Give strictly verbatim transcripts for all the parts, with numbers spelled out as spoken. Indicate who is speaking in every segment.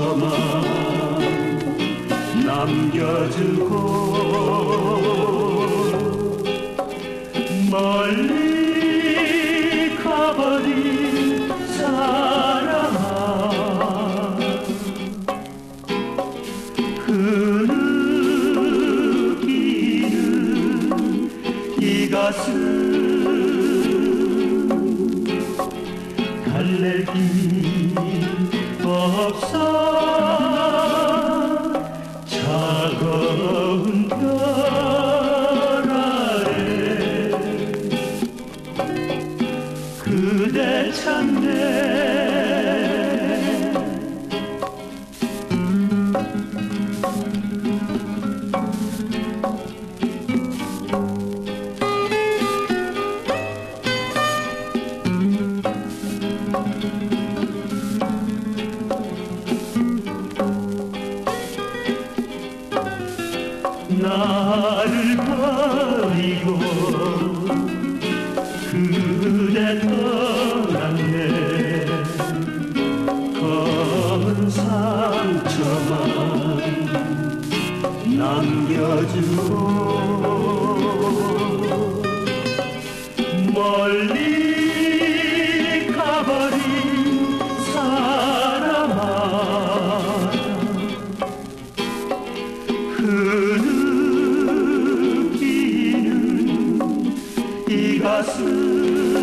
Speaker 1: 상처만 남겨주고 멀리 가버린 사랑아, 흐느끼는 이 가슴 달랠 힘이 없어. 차가운 별 아래 그대 찾네. 나를 버리고 그대 떠났네. 검은 상처만 남겨주고 멀리 가버린 사람아, 흐느끼는 이 가슴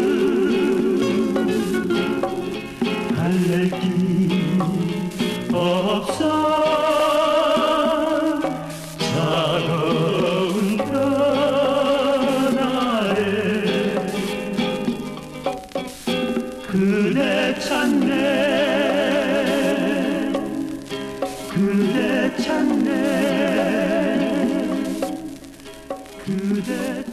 Speaker 1: 달랠 힘이 없어. 차가운 별 아래 그대 찾네. 그대 찾네. 그대